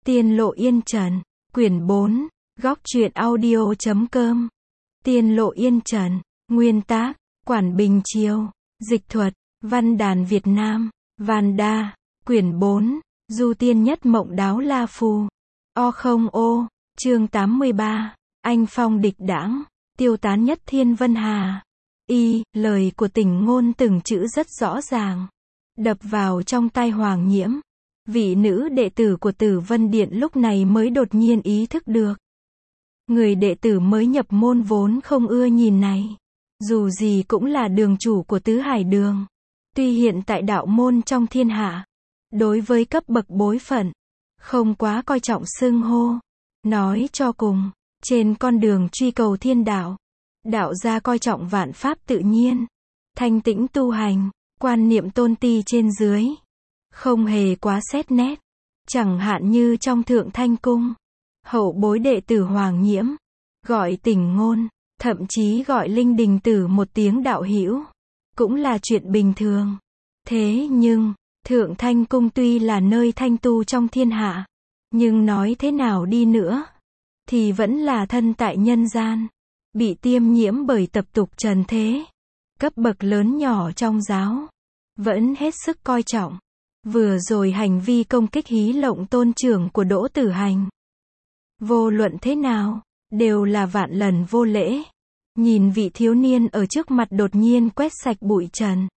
Tiên Lộ Yên Trần, quyển 4, góc truyện audio.com. Tiên Lộ Yên Trần, nguyên tác, Quản Bình Chiêu, dịch thuật, Văn đàn Việt Nam, Vanda, quyển 4, Du Tiên Nhất Mộng Đáo La Phù. O, chương 83, Anh Phong Địch Đãng, tiêu tán nhất thiên vân hà. Lời của Tỉnh Ngôn từng chữ rất rõ ràng, đập vào trong tai Hoàng Nhiễm. Vị nữ đệ tử của Tử Vân Điện lúc này mới đột nhiên ý thức được. Người đệ tử mới nhập môn vốn không ưa nhìn này. Dù gì cũng là đường chủ của Tứ Hải Đường. Tuy hiện tại đạo môn trong thiên hạ, đối với cấp bậc bối phận, không quá coi trọng xưng hô. Nói cho cùng, trên con đường truy cầu thiên đạo, đạo gia coi trọng vạn pháp tự nhiên, thanh tĩnh tu hành, quan niệm tôn ti trên dưới. Không hề quá xét nét. Chẳng hạn như trong Thượng Thanh Cung, hậu bối đệ tử Hoàng Nhiễm, gọi Tỉnh Ngôn, thậm chí gọi Linh Đình Tử một tiếng đạo hữu, cũng là chuyện bình thường. Thế nhưng, Thượng Thanh Cung tuy là nơi thanh tu trong thiên hạ, nhưng nói thế nào đi nữa, thì vẫn là thân tại nhân gian, bị tiêm nhiễm bởi tập tục trần thế. Cấp bậc lớn nhỏ trong giáo, vẫn hết sức coi trọng. Vừa rồi hành vi công kích hí lộng tôn trưởng của Đỗ Tử Hành, vô luận thế nào, đều là vạn lần vô lễ. Nhìn vị thiếu niên ở trước mặt đột nhiên quét sạch bụi trần,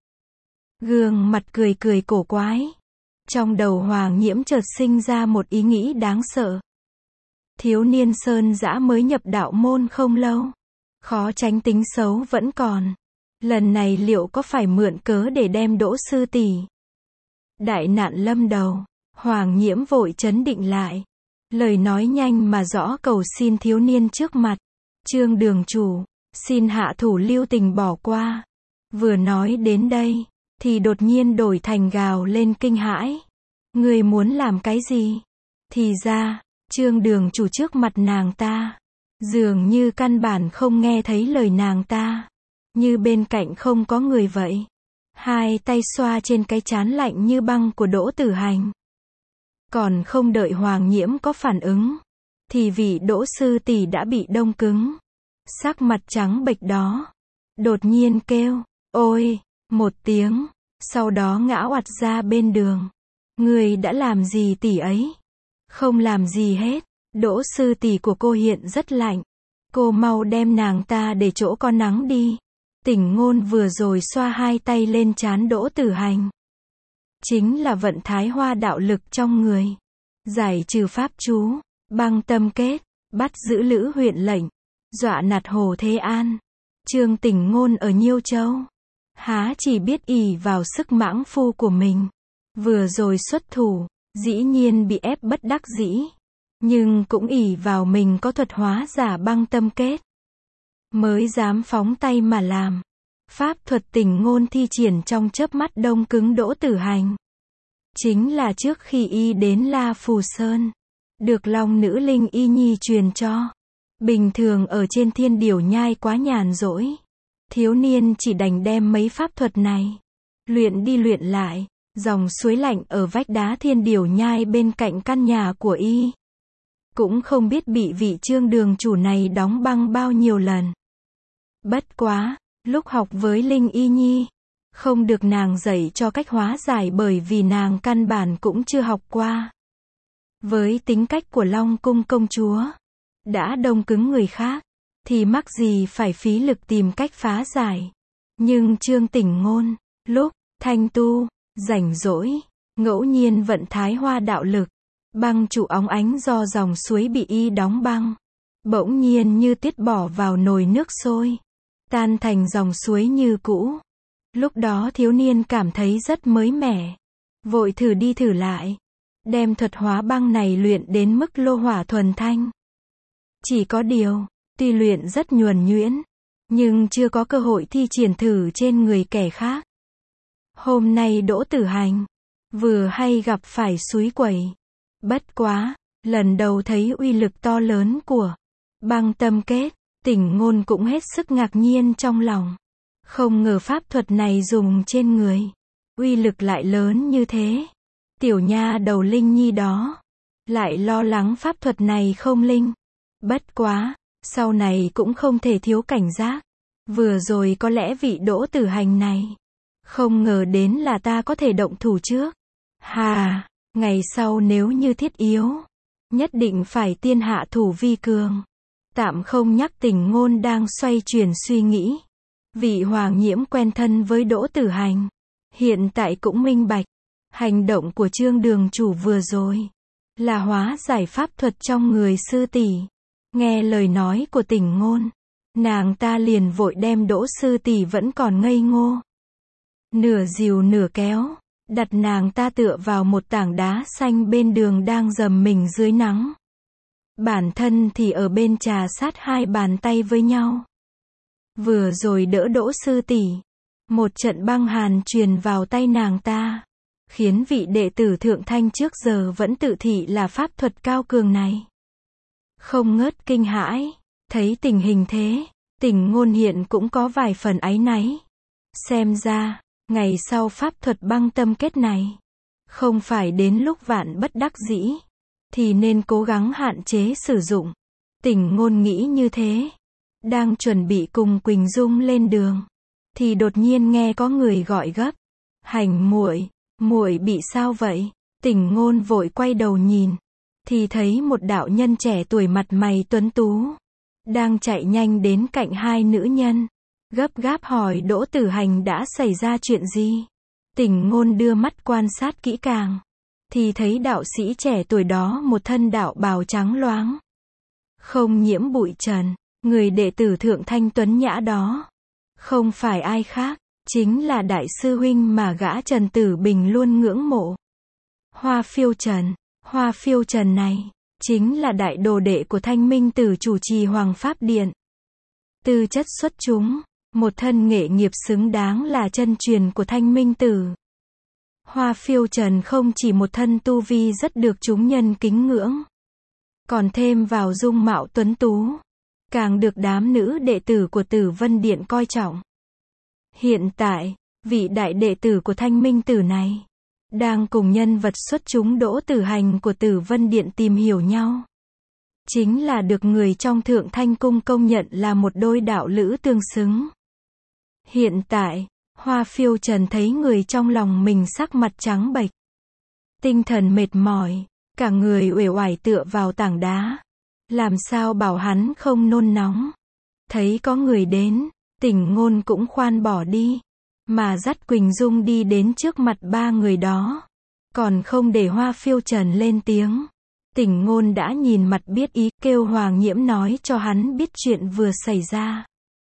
gương mặt cười cười cổ quái. Trong đầu Hoàng Nhiễm chợt sinh ra một ý nghĩ đáng sợ. Thiếu niên Sơn Dã mới nhập đạo môn không lâu, khó tránh tính xấu vẫn còn. Lần này liệu có phải mượn cớ để đem Đỗ sư tỷ? Đại nạn lâm đầu, Hoàng Nhiễm vội trấn định lại. Lời nói nhanh mà rõ cầu xin thiếu niên trước mặt. Trương đường chủ, xin hạ thủ lưu tình bỏ qua. Vừa nói đến đây, thì đột nhiên đổi thành gào lên kinh hãi. Người muốn làm cái gì? Thì ra, Trương đường chủ trước mặt nàng ta, dường như căn bản không nghe thấy lời nàng ta. Như bên cạnh không có người vậy. Hai tay xoa trên cái trán lạnh như băng của Đỗ Tử Hành. Còn không đợi Hoàng Nhiễm có phản ứng, thì vị Đỗ sư tỷ đã bị đông cứng. Sắc mặt trắng bệch đó, đột nhiên kêu, ôi, một tiếng, sau đó ngã oặt ra bên đường. Người đã làm gì tỷ ấy? Không làm gì hết, Đỗ sư tỷ của cô hiện rất lạnh. Cô mau đem nàng ta để chỗ có nắng đi. Tỉnh Ngôn vừa rồi xoa hai tay lên trán Đỗ Tử Hành. Chính là vận Thái Hoa đạo lực trong người. Giải trừ pháp chú, băng tâm kết, bắt giữ Lữ huyện lệnh, dọa nạt Hồ Thế An. Trương Tỉnh Ngôn ở Nhiêu Châu, há chỉ biết ỷ vào sức mãng phu của mình. Vừa rồi xuất thủ, dĩ nhiên bị ép bất đắc dĩ. Nhưng cũng ỷ vào mình có thuật hóa giả băng tâm kết, mới dám phóng tay mà làm. Pháp thuật Tỉnh Ngôn thi triển trong chớp mắt đông cứng Đỗ Tử Hành. Chính là trước khi y đến La Phù Sơn, được Long nữ Linh Y Nhi truyền cho. Bình thường ở trên Thiên Điểu Nhai quá nhàn rỗi, thiếu niên chỉ đành đem mấy pháp thuật này luyện đi luyện lại. Dòng suối lạnh ở vách đá Thiên Điểu Nhai bên cạnh căn nhà của y, cũng không biết bị vị Trương đường chủ này đóng băng bao nhiêu lần. Bất quá, lúc học với Linh Y Nhi, không được nàng dạy cho cách hóa giải bởi vì nàng căn bản cũng chưa học qua. Với tính cách của Long Cung công chúa, đã đông cứng người khác, thì mắc gì phải phí lực tìm cách phá giải. Nhưng Trương Tỉnh Ngôn, lúc thanh tu, rảnh rỗi, ngẫu nhiên vận Thái Hoa đạo lực, băng trụ óng ánh do dòng suối bị y đóng băng, bỗng nhiên như tiết bỏ vào nồi nước sôi, tan thành dòng suối như cũ. Lúc đó thiếu niên cảm thấy rất mới mẻ, vội thử đi thử lại, đem thuật hóa băng này luyện đến mức lô hỏa thuần thanh. Chỉ có điều, tuy luyện rất nhuần nhuyễn, nhưng chưa có cơ hội thi triển thử trên người kẻ khác. Hôm nay Đỗ Tử Hành vừa hay gặp phải suối quẩy. Bất quá, lần đầu thấy uy lực to lớn của băng tâm kết, Tỉnh Ngôn cũng hết sức ngạc nhiên trong lòng. Không ngờ pháp thuật này dùng trên người, uy lực lại lớn như thế. Tiểu nha đầu Linh Nhi đó, lại lo lắng pháp thuật này không linh. Bất quá, sau này cũng không thể thiếu cảnh giác. Vừa rồi có lẽ vị Đỗ Tử Hành này, không ngờ đến là ta có thể động thủ trước. Hà, ngày sau nếu như thiết yếu, nhất định phải tiên hạ thủ vi cường. Tạm không nhắc Tình Ngôn đang xoay chuyển suy nghĩ. Vị Hoàng Nhiễm quen thân với Đỗ Tử Hành, hiện tại cũng minh bạch, hành động của Trương đường chủ vừa rồi là hóa giải pháp thuật trong người sư tỷ. Nghe lời nói của Tình Ngôn, nàng ta liền vội đem Đỗ sư tỷ vẫn còn ngây ngô, nửa dìu nửa kéo, đặt nàng ta tựa vào một tảng đá xanh bên đường đang dầm mình dưới nắng. Bản thân thì ở bên trà sát hai bàn tay với nhau. Vừa rồi đỡ Đỗ sư tỷ, một trận băng hàn truyền vào tay nàng ta, khiến vị đệ tử thượng thanh trước giờ vẫn tự thị là pháp thuật cao cường này không ngớt kinh hãi. Thấy tình hình thế, Tình Ngôn hiện cũng có vài phần áy náy. Xem ra, ngày sau pháp thuật băng tâm kết này, không phải đến lúc vạn bất đắc dĩ, thì nên cố gắng hạn chế sử dụng. Tình Ngôn nghĩ như thế, đang chuẩn bị cùng Quỳnh Dung lên đường, thì đột nhiên nghe có người gọi gấp. Hành muội, muội bị sao vậy? Tình Ngôn vội quay đầu nhìn, thì thấy một đạo nhân trẻ tuổi mặt mày tuấn tú, đang chạy nhanh đến cạnh hai nữ nhân, gấp gáp hỏi Đỗ Tử Hành đã xảy ra chuyện gì. Tình Ngôn đưa mắt quan sát kỹ càng, thì thấy đạo sĩ trẻ tuổi đó một thân đạo bào trắng loáng, không nhiễm bụi trần. Người đệ tử thượng thanh tuấn nhã đó, không phải ai khác, chính là đại sư huynh mà gã Trần Tử Bình luôn ngưỡng mộ. Hoa Phiêu Trần. Hoa Phiêu Trần này, chính là đại đồ đệ của Thanh Minh Tử chủ trì Hoàng Pháp Điện. Tư chất xuất chúng, một thân nghệ nghiệp xứng đáng là chân truyền của Thanh Minh Tử. Hoa Phiêu Trần không chỉ một thân tu vi rất được chúng nhân kính ngưỡng, còn thêm vào dung mạo tuấn tú, càng được đám nữ đệ tử của Tử Vân Điện coi trọng. Hiện tại, vị đại đệ tử của Thanh Minh Tử này, đang cùng nhân vật xuất chúng Đỗ Tử Hành của Tử Vân Điện tìm hiểu nhau. Chính là được người trong Thượng Thanh Cung công nhận là một đôi đạo lữ tương xứng. Hiện tại, Hoa Phiêu Trần thấy người trong lòng mình sắc mặt trắng bệch, tinh thần mệt mỏi, cả người uể oải tựa vào tảng đá. Làm sao bảo hắn không nôn nóng. Thấy có người đến, Tình Ngôn cũng khoan bỏ đi, mà dắt Quỳnh Dung đi đến trước mặt ba người đó, còn không để Hoa Phiêu Trần lên tiếng. Tình Ngôn đã nhìn mặt biết ý, kêu Hoàng Nhiễm nói cho hắn biết chuyện vừa xảy ra.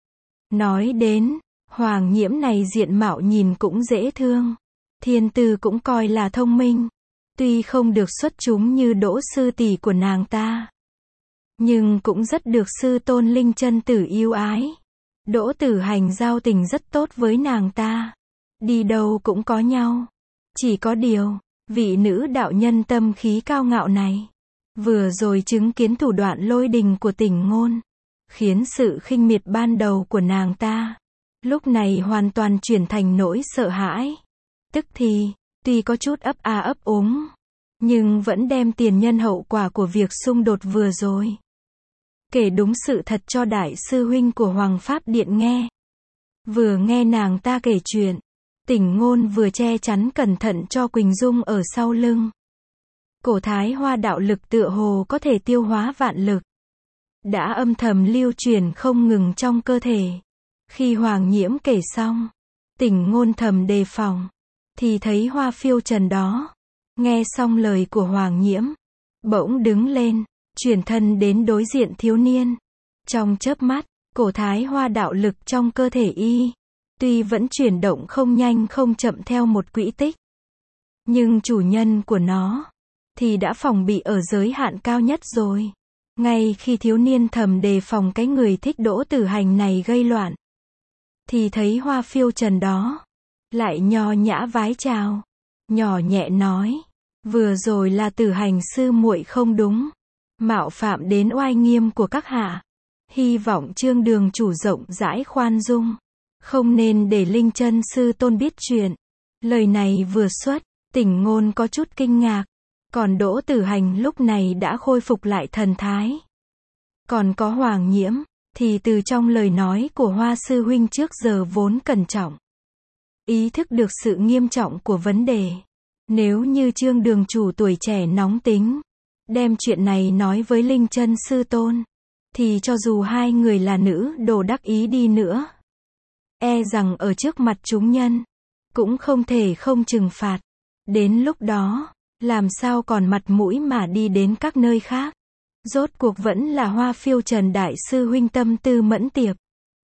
Nói đến, Hoàng Nhiễm này diện mạo nhìn cũng dễ thương, thiên tư cũng coi là thông minh, tuy không được xuất chúng như Đỗ sư tỷ của nàng ta, nhưng cũng rất được sư tôn Linh Chân Tử yêu ái. Đỗ Tử Hành giao tình rất tốt với nàng ta, đi đâu cũng có nhau. Chỉ có điều, vị nữ đạo nhân tâm khí cao ngạo này, vừa rồi chứng kiến thủ đoạn lôi đình của Tình Ngôn, khiến sự khinh miệt ban đầu của nàng ta, lúc này hoàn toàn chuyển thành nỗi sợ hãi. Tức thì, tuy có chút ấp a ấp úng, nhưng vẫn đem tiền nhân hậu quả của việc xung đột vừa rồi kể đúng sự thật cho đại sư huynh của Hoàng Pháp Điện nghe. Vừa nghe nàng ta kể chuyện, Tình Ngôn vừa che chắn cẩn thận cho Quỳnh Dung ở sau lưng. Cổ Thái Hoa đạo lực tựa hồ có thể tiêu hóa vạn lực, đã âm thầm lưu truyền không ngừng trong cơ thể. Khi Hoàng Nhiễm kể xong, Tình Ngôn thầm đề phòng, thì thấy Hoa Phiêu Trần đó, nghe xong lời của Hoàng Nhiễm, bỗng đứng lên, chuyển thân đến đối diện thiếu niên. Trong chớp mắt, cổ Thái Hoa đạo lực trong cơ thể y, tuy vẫn chuyển động không nhanh không chậm theo một quỹ tích, nhưng chủ nhân của nó, thì đã phòng bị ở giới hạn cao nhất rồi. Ngay khi thiếu niên thầm đề phòng cái người thích Đỗ Tử Hành này gây loạn, thì thấy Hoa Phiêu Trần đó, lại nho nhã vái chào, nhỏ nhẹ nói, vừa rồi là Tử Hành sư muội không đúng, mạo phạm đến oai nghiêm của các hạ, hy vọng Trương đường chủ rộng rãi khoan dung, không nên để Linh Chân sư tôn biết chuyện. Lời này vừa xuất, Tình Ngôn có chút kinh ngạc, Còn Đỗ Tử Hành lúc này đã khôi phục lại thần thái. Còn có Hoàng Nhiễm, thì từ trong lời nói của Hoa sư huynh trước giờ vốn cẩn trọng. Ý thức được sự nghiêm trọng của vấn đề. Nếu như Trương đường chủ tuổi trẻ nóng tính, đem chuyện này nói với Linh Chân sư tôn, thì cho dù hai người là nữ đồ đắc ý đi nữa, e rằng ở trước mặt chúng nhân, cũng không thể không trừng phạt. Đến lúc đó, làm sao còn mặt mũi mà đi đến các nơi khác. Rốt cuộc vẫn là Hoa Phiêu Trần đại sư huynh tâm tư mẫn tiệp.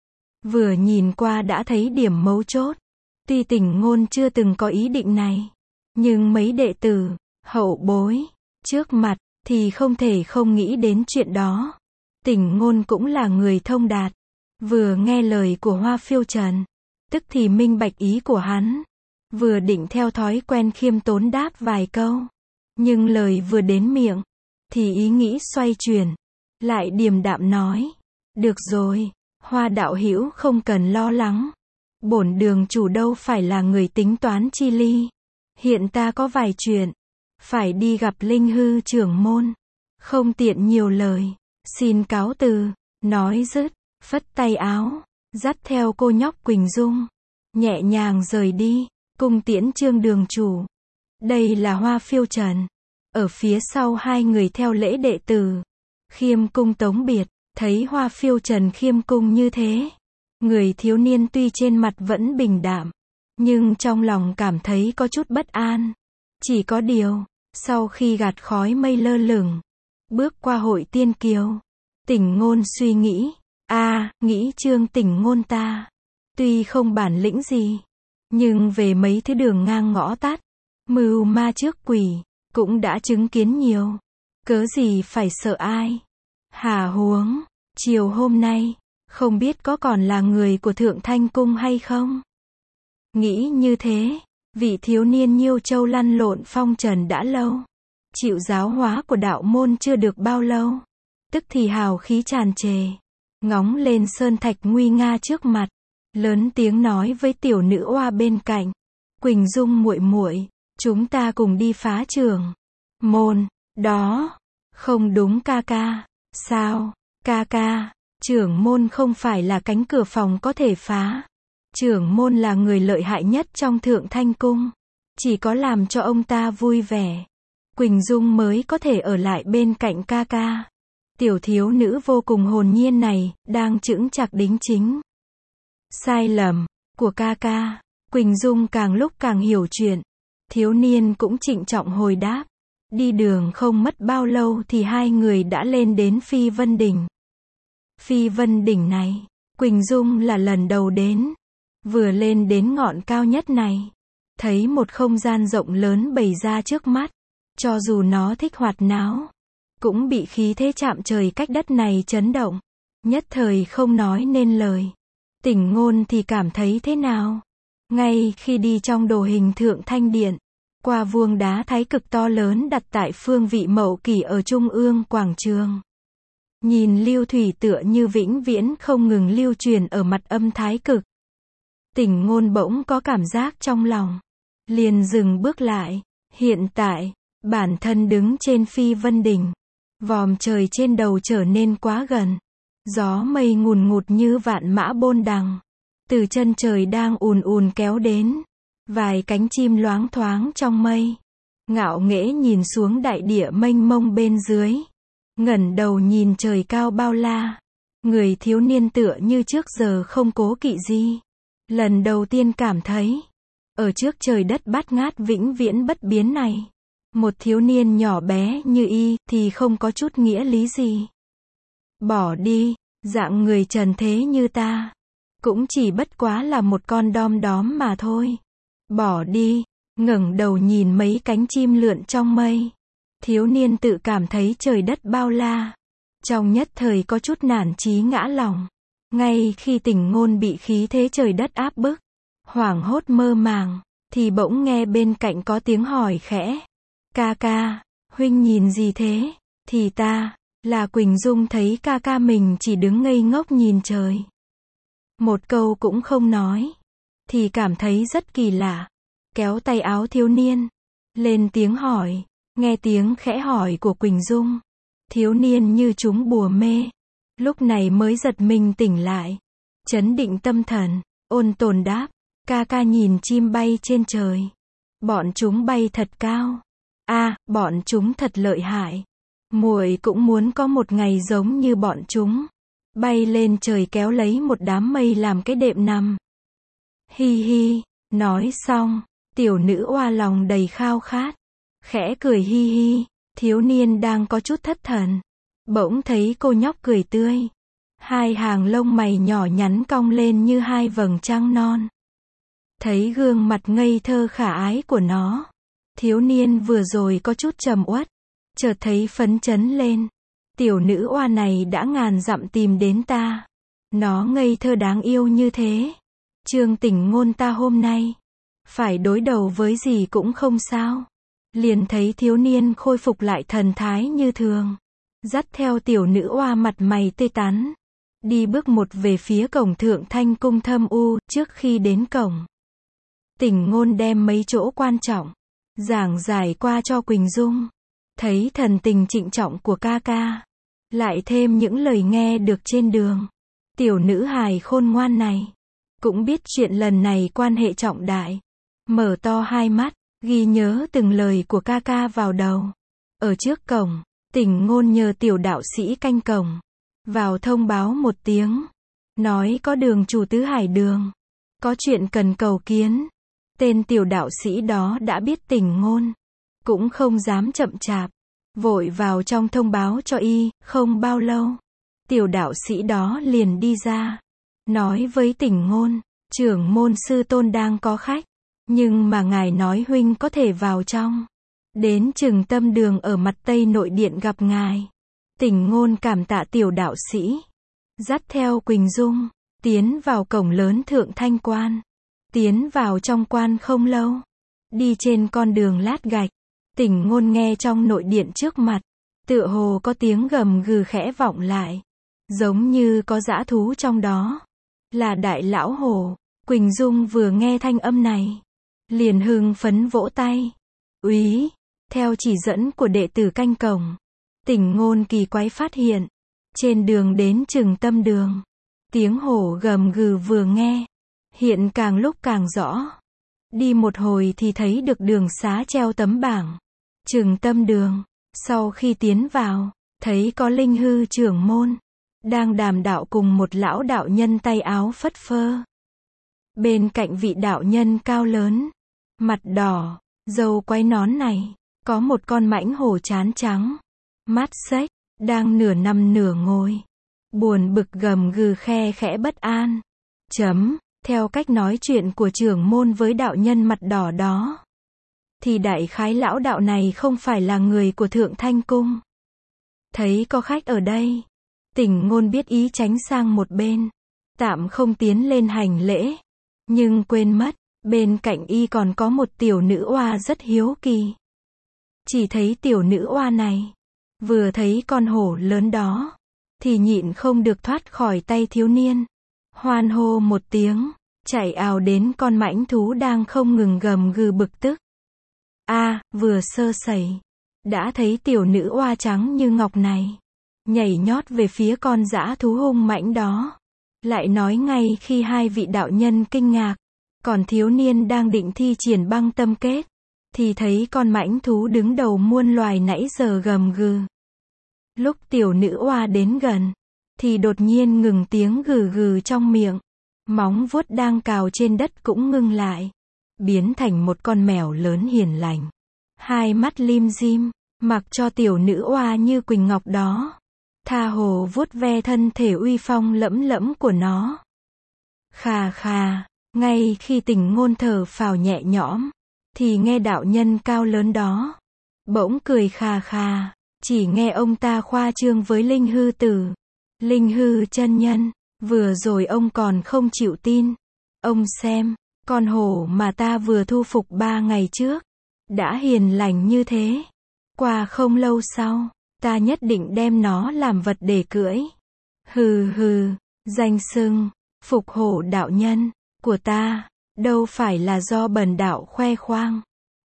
Vừa nhìn qua đã thấy điểm mấu chốt. Tuy Tỉnh Ngôn chưa từng có ý định này, nhưng mấy đệ tử, hậu bối, trước mặt, thì không thể không nghĩ đến chuyện đó. Tỉnh Ngôn cũng là người thông đạt. Vừa nghe lời của Hoa Phiêu Trần, tức thì minh bạch ý của hắn. Vừa định theo thói quen khiêm tốn đáp vài câu. Nhưng lời vừa đến miệng, thì ý nghĩ xoay chuyển. Lại điềm đạm nói. Được rồi, Hoa đạo hữu không cần lo lắng. Bổn đường chủ đâu phải là người tính toán chi ly. Hiện ta có vài chuyện. Phải đi gặp Linh Hư trưởng môn. Không tiện nhiều lời. Xin cáo từ. Nói dứt, phất tay áo. Dắt theo cô nhóc Quỳnh Dung. Nhẹ nhàng rời đi. Cung tiễn Trương đường chủ. Đây là Hoa Phiêu Trần. Ở phía sau hai người theo lễ đệ tử. Khiêm cung tống biệt. Thấy Hoa Phiêu Trần khiêm cung như thế. Người thiếu niên tuy trên mặt vẫn bình đạm. Nhưng trong lòng cảm thấy có chút bất an. Chỉ có điều, sau khi gạt khói mây lơ lửng, bước qua hội tiên kiều, Tỉnh Ngôn suy nghĩ. Nghĩ Trương Tỉnh Ngôn ta. Tuy không bản lĩnh gì. Nhưng về mấy thứ đường ngang ngõ tắt, mưu ma trước quỷ, cũng đã chứng kiến nhiều. Cớ gì phải sợ ai. Hà huống, chiều hôm nay, không biết có còn là người của Thượng Thanh Cung hay không? Nghĩ như thế, vị thiếu niên Nhiêu Châu lăn lộn phong trần đã lâu. Chịu giáo hóa của đạo môn chưa được bao lâu. Tức thì hào khí tràn trề. Ngóng lên sơn thạch nguy nga trước mặt. Lớn tiếng nói với tiểu nữ oa bên cạnh. Quỳnh Dung muội muội, chúng ta cùng đi phá trưởng môn. Đó, không đúng ca ca. Sao, ca ca, trưởng môn không phải là cánh cửa phòng có thể phá. Trưởng môn là người lợi hại nhất trong Thượng Thanh Cung. Chỉ có làm cho ông ta vui vẻ, Quỳnh Dung mới có thể ở lại bên cạnh ca ca. Tiểu thiếu nữ vô cùng hồn nhiên này, đang chững chạc đính chính. Sai lầm của ca ca. Quỳnh Dung càng lúc càng hiểu chuyện. Thiếu niên cũng trịnh trọng hồi đáp. Đi đường không mất bao lâu thì hai người đã lên đến Phi Vân Đỉnh. Phi Vân Đỉnh này, Quỳnh Dung là lần đầu đến. Vừa lên đến ngọn cao nhất này, thấy một không gian rộng lớn bày ra trước mắt. Cho dù nó thích hoạt náo, cũng bị khí thế chạm trời cách đất này chấn động. Nhất thời không nói nên lời. Tỉnh Ngôn thì cảm thấy thế nào? Ngay khi đi trong đồ hình Thượng Thanh Điện, qua vuông đá thái cực to lớn đặt tại phương vị mậu kỷ ở trung ương quảng trường. Nhìn lưu thủy tựa như vĩnh viễn không ngừng lưu truyền ở mặt âm thái cực. Tỉnh Ngôn bỗng có cảm giác trong lòng. Liền dừng bước lại. Hiện tại, bản thân đứng trên Phi Vân Đỉnh. Vòm trời trên đầu trở nên quá gần. Gió mây ngùn ngụt như vạn mã bôn đằng. Từ chân trời đang ùn ùn kéo đến. Vài cánh chim loáng thoáng trong mây. Ngạo nghễ nhìn xuống đại địa mênh mông bên dưới. Ngẩng đầu nhìn trời cao bao la. Người thiếu niên tựa như trước giờ không cố kỵ gì. Lần đầu tiên cảm thấy, ở trước trời đất bát ngát vĩnh viễn bất biến này, một thiếu niên nhỏ bé như y thì không có chút nghĩa lý gì. Bỏ đi, dạng người trần thế như ta, cũng chỉ bất quá là một con đom đóm mà thôi. Bỏ đi, ngẩng đầu nhìn mấy cánh chim lượn trong mây. Thiếu niên tự cảm thấy trời đất bao la. Trong nhất thời có chút nản chí ngã lòng. Ngay khi Tỉnh Ngôn bị khí thế trời đất áp bức, hoảng hốt mơ màng, thì bỗng nghe bên cạnh có tiếng hỏi khẽ. Ca ca, huynh nhìn gì thế? Thì ta, là Quỳnh Dung thấy ca ca mình chỉ đứng ngây ngốc nhìn trời. Một câu cũng không nói. Thì cảm thấy rất kỳ lạ. Kéo tay áo thiếu niên. Lên tiếng hỏi. Nghe tiếng khẽ hỏi của Quỳnh Dung, thiếu niên như trúng bùa mê, lúc này mới giật mình tỉnh lại, trấn định tâm thần, ôn tồn đáp, ca ca nhìn chim bay trên trời. Bọn chúng bay thật cao. Bọn chúng thật lợi hại. Muội cũng muốn có một ngày giống như bọn chúng. Bay lên trời kéo lấy một đám mây làm cái đệm nằm. Hi hi, nói xong, tiểu nữ oa lòng đầy khao khát. Khẽ cười hi hi, thiếu niên đang có chút thất thần. Bỗng thấy cô nhóc cười tươi. Hai hàng lông mày nhỏ nhắn cong lên như hai vầng trăng non. Thấy gương mặt ngây thơ khả ái của nó, thiếu niên vừa rồi có chút trầm uất, chợt thấy phấn chấn lên. Tiểu nữ oa này đã ngàn dặm tìm đến ta. Nó ngây thơ đáng yêu như thế. Chương Tỉnh Ngôn ta hôm nay phải đối đầu với gì cũng không sao. Liền thấy thiếu niên khôi phục lại thần thái như thường, dắt theo tiểu nữ oa mặt mày tươi tắn, đi bước một về phía cổng Thượng Thanh Cung thâm u. Trước khi đến cổng, Tỉnh Ngôn đem mấy chỗ quan trọng giảng giải qua cho Quỳnh Dung. Thấy thần tình trịnh trọng của ca ca, lại thêm những lời nghe được trên đường, tiểu nữ hài khôn ngoan này cũng biết chuyện lần này quan hệ trọng đại, mở to hai mắt, ghi nhớ từng lời của ca ca vào đầu. Ở trước cổng, Tỉnh Ngôn nhờ tiểu đạo sĩ canh cổng vào thông báo một tiếng, nói có đường chủ Tứ Hải Đường có chuyện cần cầu kiến. Tên tiểu đạo sĩ đó đã biết Tỉnh Ngôn, cũng không dám chậm chạp, vội vào trong thông báo cho y. Không bao lâu, tiểu đạo sĩ đó liền đi ra, nói với Tỉnh Ngôn, trưởng môn sư tôn đang có khách, nhưng mà ngài nói huynh có thể vào trong, đến Trừng Tâm Đường ở mặt Tây nội điện gặp ngài. Tỉnh Ngôn cảm tạ tiểu đạo sĩ, dắt theo Quỳnh Dung tiến vào cổng lớn Thượng Thanh Quan. Tiến vào trong quan không lâu, đi trên con đường lát gạch, Tỉnh Ngôn nghe trong nội điện trước mặt, tựa hồ có tiếng gầm gừ khẽ vọng lại, giống như có dã thú trong đó, là đại lão hổ. Quỳnh Dung vừa nghe thanh âm này, liền hưng phấn vỗ tay. Úy, theo chỉ dẫn của đệ tử canh cổng, Tỉnh Ngôn kỳ quái phát hiện, trên đường đến Trừng Tâm Đường, tiếng hổ gầm gừ vừa nghe, hiện càng lúc càng rõ. Đi một hồi thì thấy được đường xá treo tấm bảng Trừng Tâm Đường. Sau khi tiến vào, thấy có Linh Hư trưởng môn đang đàm đạo cùng một lão đạo nhân tay áo phất phơ. Bên cạnh vị đạo nhân cao lớn, mặt đỏ, râu quai nón này, có một con mãnh hổ trán trắng, mắt xếch, đang nửa nằm nửa ngồi, buồn bực gầm gừ khe khẽ bất an. Theo cách nói chuyện của trưởng môn với đạo nhân mặt đỏ đó, thì đại khái lão đạo này không phải là người của Thượng Thanh Cung. Thấy có khách ở đây, Tỉnh Ngôn biết ý tránh sang một bên, tạm không tiến lên hành lễ, nhưng quên mất, bên cạnh y còn có một tiểu nữ oa rất hiếu kỳ. Chỉ thấy tiểu nữ oa này, vừa thấy con hổ lớn đó, thì nhịn không được thoát khỏi tay thiếu niên, hoan hô một tiếng, chạy ào đến con mãnh thú đang không ngừng gầm gừ bực tức. Vừa sơ sẩy, đã thấy tiểu nữ oa trắng như ngọc này, nhảy nhót về phía con dã thú hung mãnh đó. Lại nói ngay khi hai vị đạo nhân kinh ngạc, còn thiếu niên đang định thi triển băng tâm kết, thì thấy con mãnh thú đứng đầu muôn loài nãy giờ gầm gừ. Lúc tiểu nữ oa đến gần, thì đột nhiên ngừng tiếng gừ gừ trong miệng, móng vuốt đang cào trên đất cũng ngưng lại, biến thành một con mèo lớn hiền lành, hai mắt lim dim, mặc cho tiểu nữ oa như quỳnh ngọc đó, tha hồ vuốt ve thân thể uy phong lẫm lẫm của nó. Khà khà, ngay khi Tỉnh Ngôn thở phào nhẹ nhõm, thì nghe đạo nhân cao lớn đó bỗng cười khà khà, chỉ nghe ông ta khoa trương với Linh Hư tử. Linh Hư chân nhân, vừa rồi ông còn không chịu tin. Ông xem, con hổ mà ta vừa thu phục 3 ngày trước, đã hiền lành như thế. Qua không lâu sau, ta nhất định đem nó làm vật để cưỡi. Hừ hừ, danh xưng phục hổ đạo nhân của ta, đâu phải là do bần đạo khoe khoang.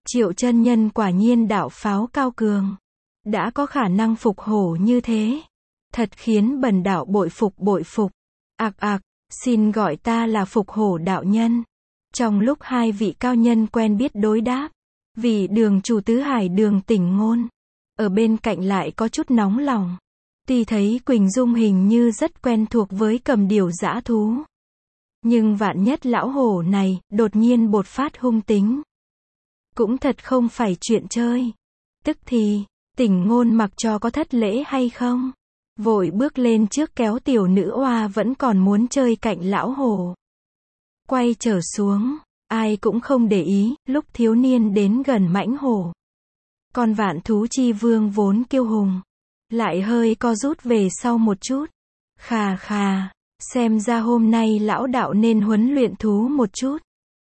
Triệu chân nhân quả nhiên đạo pháo cao cường. Đã có khả năng phục hổ như thế. Thật khiến bần đạo bội phục bội phục. Ặc ặc, xin gọi ta là Phục Hổ đạo nhân. Trong lúc hai vị cao nhân quen biết đối đáp, vị đường chủ tứ hải đường Tỉnh Ngôn ở bên cạnh lại có chút nóng lòng. Tuy thấy Quỳnh Dung hình như rất quen thuộc với cầm điểu dã thú, nhưng vạn nhất lão hổ này đột nhiên bột phát hung tính, cũng thật không phải chuyện chơi. Tức thì, Tỉnh Ngôn mặc cho có thất lễ hay không, vội bước lên trước kéo tiểu nữ oa vẫn còn muốn chơi cạnh lão hổ. Quay trở xuống, ai cũng không để ý, lúc thiếu niên đến gần mãnh hổ. Con vạn thú chi vương vốn kiêu hùng, lại hơi co rút về sau một chút. Khà khà, xem ra hôm nay lão đạo nên huấn luyện thú một chút.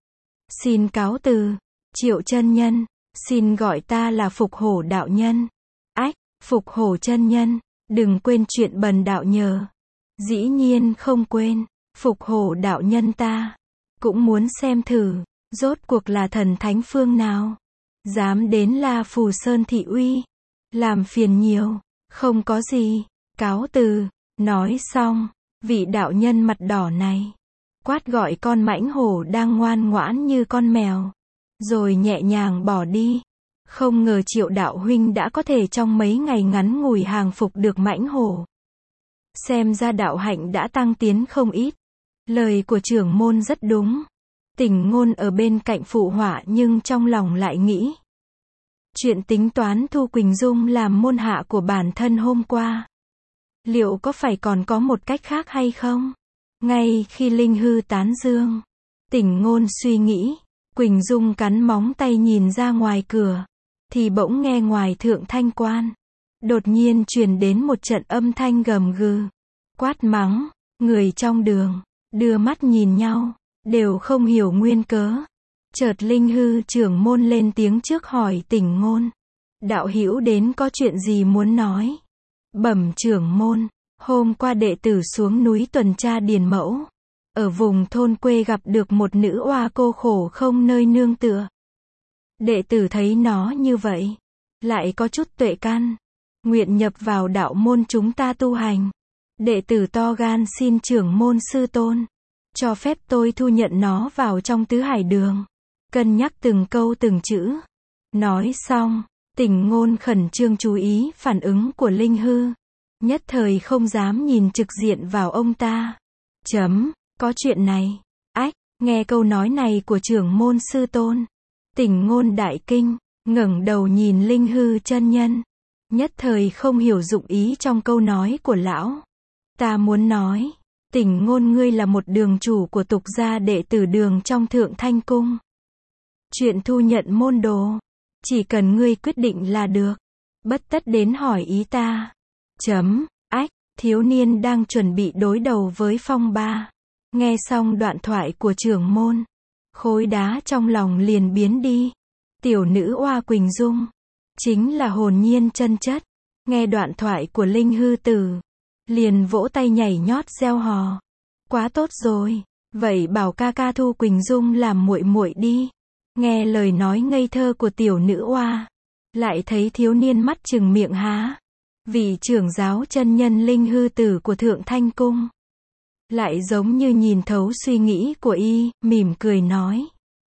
Xin cáo từ, Triệu chân nhân, xin gọi ta là Phục Hổ đạo nhân. Ách, Phục Hổ chân nhân, đừng quên chuyện bần đạo nhờ. Dĩ nhiên không quên, Phục Hổ đạo nhân ta cũng muốn xem thử, rốt cuộc là thần thánh phương nào dám đến La Phù Sơn thị uy. Làm phiền nhiều, không có gì, cáo từ. Nói xong, vị đạo nhân mặt đỏ này quát gọi con mãnh hổ đang ngoan ngoãn như con mèo, rồi nhẹ nhàng bỏ đi. Không ngờ Triệu đạo huynh đã có thể trong mấy ngày ngắn ngủi hàng phục được mãnh hổ. Xem ra đạo hạnh đã tăng tiến không ít. Lời của trưởng môn rất đúng. Tỉnh Ngôn ở bên cạnh phụ họa nhưng trong lòng lại nghĩ. Chuyện tính toán thu Quỳnh Dung làm môn hạ của bản thân hôm qua, liệu có phải còn có một cách khác hay không? Ngay khi Linh Hư tán dương, Tỉnh Ngôn suy nghĩ, Quỳnh Dung cắn móng tay nhìn ra ngoài cửa, thì bỗng nghe ngoài Thượng Thanh Quan đột nhiên truyền đến một trận âm thanh gầm gừ, quát mắng. Người trong đường đưa mắt nhìn nhau, đều không hiểu nguyên cớ. Chợt Linh Hư trưởng môn lên tiếng trước hỏi Tỉnh Ngôn, đạo hữu đến có chuyện gì muốn nói? Bẩm trưởng môn, hôm qua đệ tử xuống núi tuần tra điền mẫu, ở vùng thôn quê gặp được một nữ oa cô khổ không nơi nương tựa. Đệ tử thấy nó như vậy, lại có chút tuệ căn, nguyện nhập vào đạo môn chúng ta tu hành. Đệ tử to gan xin trưởng môn sư tôn cho phép tôi thu nhận nó vào trong tứ hải đường. Cân nhắc từng câu từng chữ. Nói xong, Tỉnh Ngôn khẩn trương chú ý phản ứng của Linh Hư, nhất thời không dám nhìn trực diện vào ông ta. Có chuyện này. Ách, nghe câu nói này của trưởng môn sư tôn, Tỉnh Ngôn đại kinh, ngẩng đầu nhìn Linh Hư chân nhân, nhất thời không hiểu dụng ý trong câu nói của lão. Ta muốn nói, Tỉnh Ngôn ngươi là một đường chủ của tục gia đệ tử đường trong Thượng Thanh Cung. Chuyện thu nhận môn đồ, chỉ cần ngươi quyết định là được, bất tất đến hỏi ý ta. Ách, thiếu niên đang chuẩn bị đối đầu với phong ba, nghe xong đoạn thoại của trưởng môn, khối đá trong lòng liền biến đi. Tiểu nữ oa Quỳnh Dung, chính là hồn nhiên chân chất, nghe đoạn thoại của Linh Hư tử, liền vỗ tay nhảy nhót reo hò. Quá tốt rồi, vậy bảo ca ca thu Quỳnh Dung làm muội muội đi. Nghe lời nói ngây thơ của tiểu nữ oa, lại thấy thiếu niên mắt trừng miệng há. Vị trưởng giáo chân nhân Linh Hư tử của Thượng Thanh Cung, lại giống như nhìn thấu suy nghĩ của y, mỉm cười nói.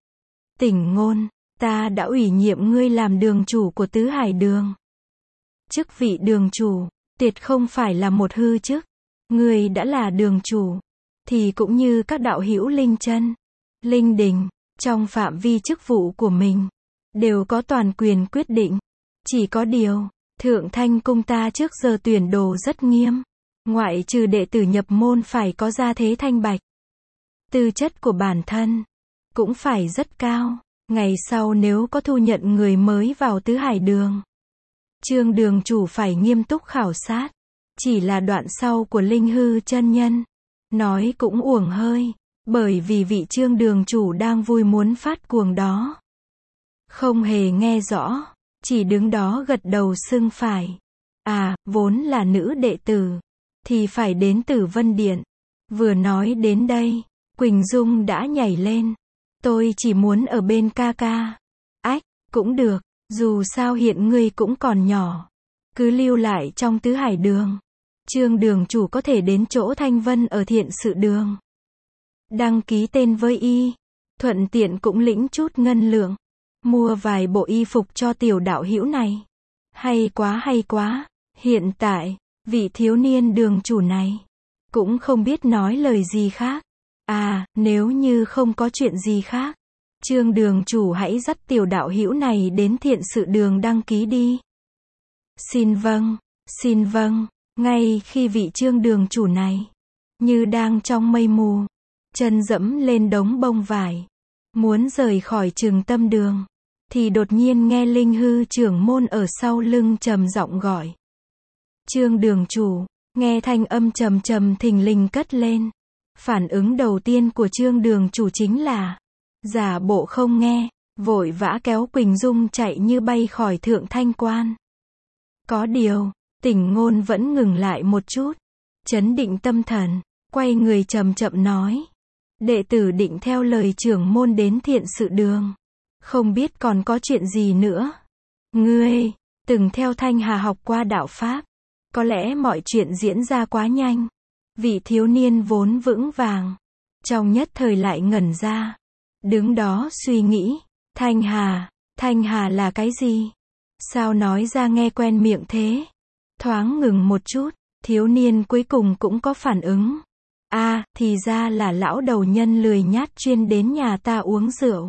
Tỉnh Ngôn, ta đã ủy nhiệm ngươi làm đường chủ của tứ hải đường. Chức vị đường chủ, tuyệt không phải là một hư chức. Ngươi đã là đường chủ, thì cũng như các đạo hữu Linh Chân, Linh Đình, trong phạm vi chức vụ của mình, đều có toàn quyền quyết định. Chỉ có điều, Thượng Thanh Cung ta trước giờ tuyển đồ rất nghiêm, ngoại trừ đệ tử nhập môn phải có gia thế thanh bạch, tư chất của bản thân cũng phải rất cao. Ngày sau nếu có thu nhận người mới vào tứ hải đường, Trương đường chủ phải nghiêm túc khảo sát. Chỉ là đoạn sau của Linh Hư chân nhân, nói cũng uổng hơi, bởi vì vị Trương đường chủ đang vui muốn phát cuồng đó, không hề nghe rõ, chỉ đứng đó gật đầu xưng phải. À, vốn là nữ đệ tử, thì phải đến Tử Vân Điện. Vừa nói đến đây, Quỳnh Dung đã nhảy lên. Tôi chỉ muốn ở bên ca ca. Ách, Cũng được, dù sao hiện ngươi cũng còn nhỏ. Cứ lưu lại trong tứ hải đường. Trương đường chủ có thể đến chỗ Thanh Vân ở thiện sự đường. Đăng ký tên với y. Thuận tiện cũng lĩnh chút ngân lượng. Mua vài bộ y phục cho tiểu đạo hữu này. Hay quá hay quá. Hiện tại, vị thiếu niên đường chủ này cũng không biết nói lời gì khác. À, nếu như không có chuyện gì khác, Trương đường chủ hãy dắt tiểu đạo hữu này đến thiện sự đường đăng ký đi. Xin vâng, xin vâng. Ngay khi vị Trương đường chủ này như đang trong mây mù, chân dẫm lên đống bông vải, muốn rời khỏi Trường Tâm đường, thì đột nhiên nghe Linh Hư trưởng môn ở sau lưng trầm giọng gọi. Trương đường chủ, nghe thanh âm trầm trầm thình lình cất lên. Phản ứng đầu tiên của Trương đường chủ chính là giả bộ không nghe, vội vã kéo Quỳnh Dung chạy như bay khỏi Thượng Thanh Quan. Có điều, Tỉnh Ngôn vẫn ngừng lại một chút, trấn định tâm thần, quay người chậm chậm nói. Đệ tử định theo lời trưởng môn đến thiện sự đường. Không biết còn có chuyện gì nữa. Ngươi từng theo Thanh Hà học qua đạo Pháp. Có lẽ mọi chuyện diễn ra quá nhanh. Vị thiếu niên vốn vững vàng, trong nhất thời lại ngẩn ra. Đứng đó suy nghĩ, Thanh Hà là cái gì? Sao nói ra nghe quen miệng thế? Thoáng ngừng một chút, thiếu niên cuối cùng cũng có phản ứng. À, thì ra là lão đầu nhân lười nhát chuyên đến nhà ta uống rượu.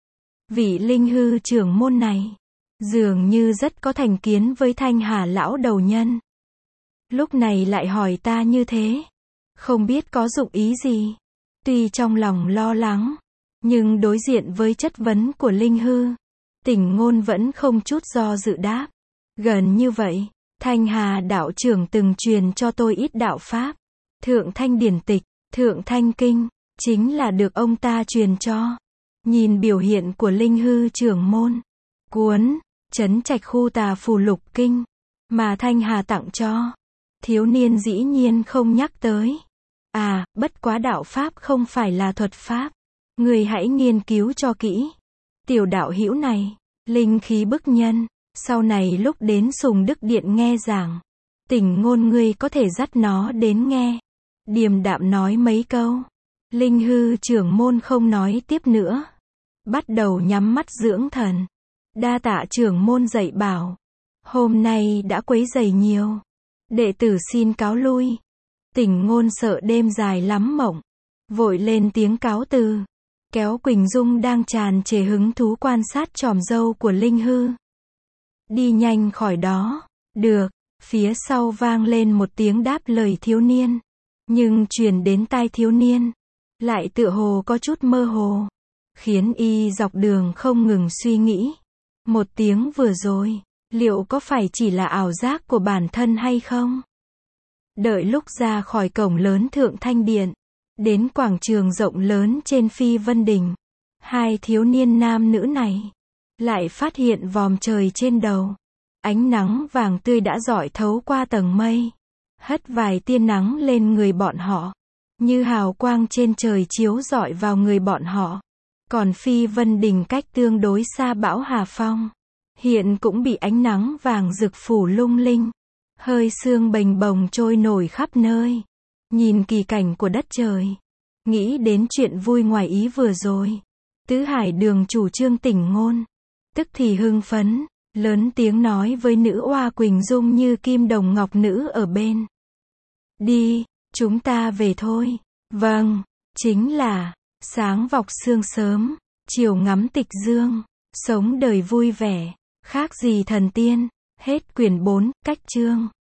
Vị Linh Hư trưởng môn này, dường như rất có thành kiến với Thanh Hà lão đầu nhân. Lúc này lại hỏi ta như thế, không biết có dụng ý gì. Tuy trong lòng lo lắng, nhưng đối diện với chất vấn của Linh Hư, Tỉnh Ngôn vẫn không chút do dự đáp. Gần như vậy, Thanh Hà đạo trưởng từng truyền cho tôi ít đạo Pháp. Thượng Thanh điển tịch, Thượng Thanh kinh, chính là được ông ta truyền cho. Nhìn biểu hiện của Linh Hư trưởng môn, cuốn Trấn Trạch Khu Tà Phù Lục Kinh mà Thanh Hà tặng cho, thiếu niên dĩ nhiên không nhắc tới. À, bất quá đạo Pháp không phải là thuật Pháp. Người hãy nghiên cứu cho kỹ. Tiểu đạo hữu này, linh khí bức nhân, sau này lúc đến Sùng Đức Điện nghe giảng, Tỉnh Ngôn ngươi có thể dắt nó đến nghe. Điềm đạm nói mấy câu. Linh Hư trưởng môn không nói tiếp nữa, bắt đầu nhắm mắt dưỡng thần. Đa tạ trưởng môn dạy bảo. Hôm nay đã quấy rầy nhiều. Đệ tử xin cáo lui. Tỉnh Ngôn sợ đêm dài lắm mộng, vội lên tiếng cáo từ, kéo Quỳnh Dung đang tràn trề hứng thú quan sát chòm râu của Linh Hư. Đi nhanh khỏi đó. Được. Phía sau vang lên một tiếng đáp lời thiếu niên, nhưng truyền đến tai thiếu niên lại tựa hồ có chút mơ hồ, khiến y dọc đường không ngừng suy nghĩ. Một tiếng vừa rồi, liệu có phải chỉ là ảo giác của bản thân hay không? Đợi lúc ra khỏi cổng lớn Thượng Thanh Điện, đến quảng trường rộng lớn trên Phi Vân Đình, hai thiếu niên nam nữ này lại phát hiện vòm trời trên đầu. Ánh nắng vàng tươi đã rọi thấu qua tầng mây, hất vài tia nắng lên người bọn họ, như hào quang trên trời chiếu rọi vào người bọn họ. Còn Phi Vân Đình cách tương đối xa bão Hà Phong, hiện cũng bị ánh nắng vàng rực phủ lung linh, hơi sương bềnh bồng trôi nổi khắp nơi. Nhìn kỳ cảnh của đất trời, nghĩ đến chuyện vui ngoài ý vừa rồi, Tứ Hải đường chủ Trương Tỉnh Ngôn tức thì hưng phấn, lớn tiếng nói với nữ oa Quỳnh Dung như kim đồng ngọc nữ ở bên. Đi, chúng ta về thôi. Vâng, chính là, sáng vọc sương sớm, chiều ngắm tịch dương, sống đời vui vẻ, khác gì thần tiên. Hết quyển 4, cách chương.